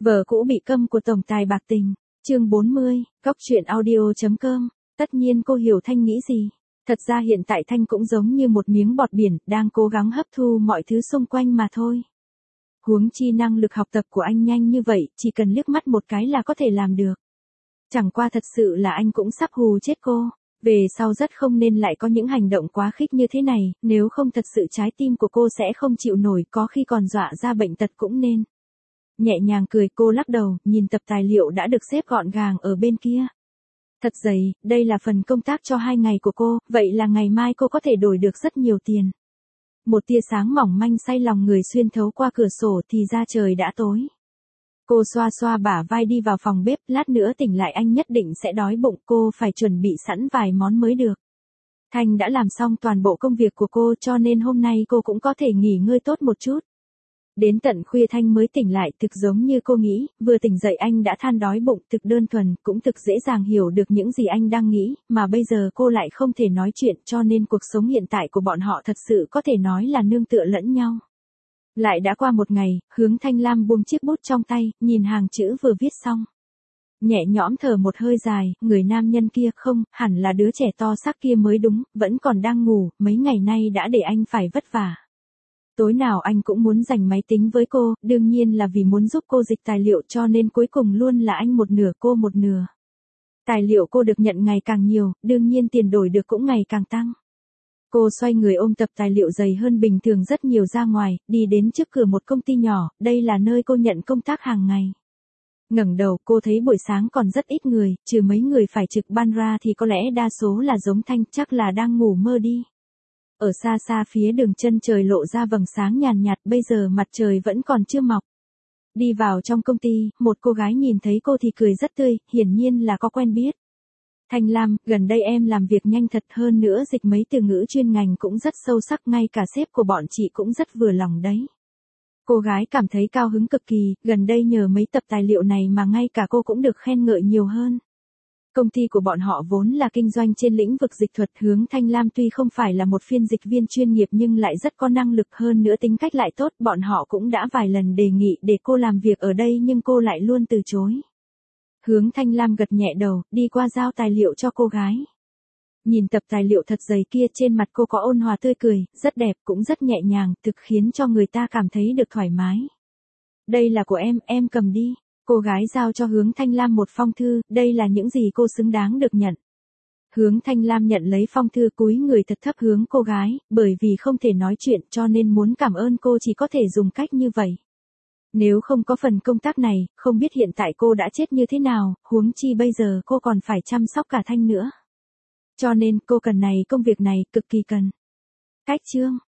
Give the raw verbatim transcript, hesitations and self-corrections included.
Vợ cũ bị câm của tổng tài bạc tình, chương bốn mươi, góc truyện audio.com, tất nhiên cô hiểu Thanh nghĩ gì. Thật ra hiện tại Thanh cũng giống như một miếng bọt biển, đang cố gắng hấp thu mọi thứ xung quanh mà thôi. Huống chi năng lực học tập của anh nhanh như vậy, chỉ cần liếc mắt một cái là có thể làm được. Chẳng qua thật sự là anh cũng sắp hù chết cô. Về sau rất không nên lại có những hành động quá khích như thế này, nếu không thật sự trái tim của cô sẽ không chịu nổi, có khi còn dọa ra bệnh tật cũng nên. Nhẹ nhàng cười, cô lắc đầu, nhìn tập tài liệu đã được xếp gọn gàng ở bên kia. Thật dày, đây là phần công tác cho hai ngày của cô, vậy là ngày mai cô có thể đổi được rất nhiều tiền. Một tia sáng mỏng manh say lòng người xuyên thấu qua cửa sổ thì ra trời đã tối. Cô xoa xoa bả vai đi vào phòng bếp, lát nữa tỉnh lại anh nhất định sẽ đói bụng, cô phải chuẩn bị sẵn vài món mới được. Thanh đã làm xong toàn bộ công việc của cô cho nên hôm nay cô cũng có thể nghỉ ngơi tốt một chút. Đến tận khuya Thanh mới tỉnh lại, thực giống như cô nghĩ, vừa tỉnh dậy anh đã than đói bụng, thực đơn thuần, cũng thực dễ dàng hiểu được những gì anh đang nghĩ, mà bây giờ cô lại không thể nói chuyện cho nên cuộc sống hiện tại của bọn họ thật sự có thể nói là nương tựa lẫn nhau. Lại đã qua một ngày, Hướng Thanh Lam buông chiếc bút trong tay, nhìn hàng chữ vừa viết xong. Nhẹ nhõm thở một hơi dài, người nam nhân kia không, hẳn là đứa trẻ to xác kia mới đúng, vẫn còn đang ngủ, mấy ngày nay đã để anh phải vất vả. Tối nào anh cũng muốn dành máy tính với cô, đương nhiên là vì muốn giúp cô dịch tài liệu cho nên cuối cùng luôn là anh một nửa cô một nửa. Tài liệu cô được nhận ngày càng nhiều, đương nhiên tiền đổi được cũng ngày càng tăng. Cô xoay người ôm tập tài liệu dày hơn bình thường rất nhiều ra ngoài, đi đến trước cửa một công ty nhỏ, đây là nơi cô nhận công tác hàng ngày. Ngẩng đầu, cô thấy buổi sáng còn rất ít người, trừ mấy người phải trực ban ra thì có lẽ đa số là giống Thanh, chắc là đang ngủ mơ đi. Ở xa xa phía đường chân trời lộ ra vầng sáng nhàn nhạt, bây giờ mặt trời vẫn còn chưa mọc. Đi vào trong công ty, một cô gái nhìn thấy cô thì cười rất tươi, hiển nhiên là có quen biết. Thanh Lam, gần đây em làm việc nhanh thật, hơn nữa dịch mấy từ ngữ chuyên ngành cũng rất sâu sắc, ngay cả sếp của bọn chị cũng rất vừa lòng đấy. Cô gái cảm thấy cao hứng cực kỳ, gần đây nhờ mấy tập tài liệu này mà ngay cả cô cũng được khen ngợi nhiều hơn. Công ty của bọn họ vốn là kinh doanh trên lĩnh vực dịch thuật, Hướng Thanh Lam tuy không phải là một phiên dịch viên chuyên nghiệp nhưng lại rất có năng lực, hơn nữa tính cách lại tốt, bọn họ cũng đã vài lần đề nghị để cô làm việc ở đây nhưng cô lại luôn từ chối. Hướng Thanh Lam gật nhẹ đầu, đi qua giao tài liệu cho cô gái. Nhìn tập tài liệu thật dày kia, trên mặt cô có ôn hòa tươi cười, rất đẹp, cũng rất nhẹ nhàng, thực khiến cho người ta cảm thấy được thoải mái. Đây là của em, em cầm đi. Cô gái giao cho Hướng Thanh Lam một phong thư, đây là những gì cô xứng đáng được nhận. Hướng Thanh Lam nhận lấy phong thư, cúi người thật thấp hướng cô gái, bởi vì không thể nói chuyện cho nên muốn cảm ơn cô chỉ có thể dùng cách như vậy. Nếu không có phần công tác này, không biết hiện tại cô đã chết như thế nào, huống chi bây giờ cô còn phải chăm sóc cả Thanh nữa. Cho nên cô cần này, công việc này cực kỳ cần. Cách chương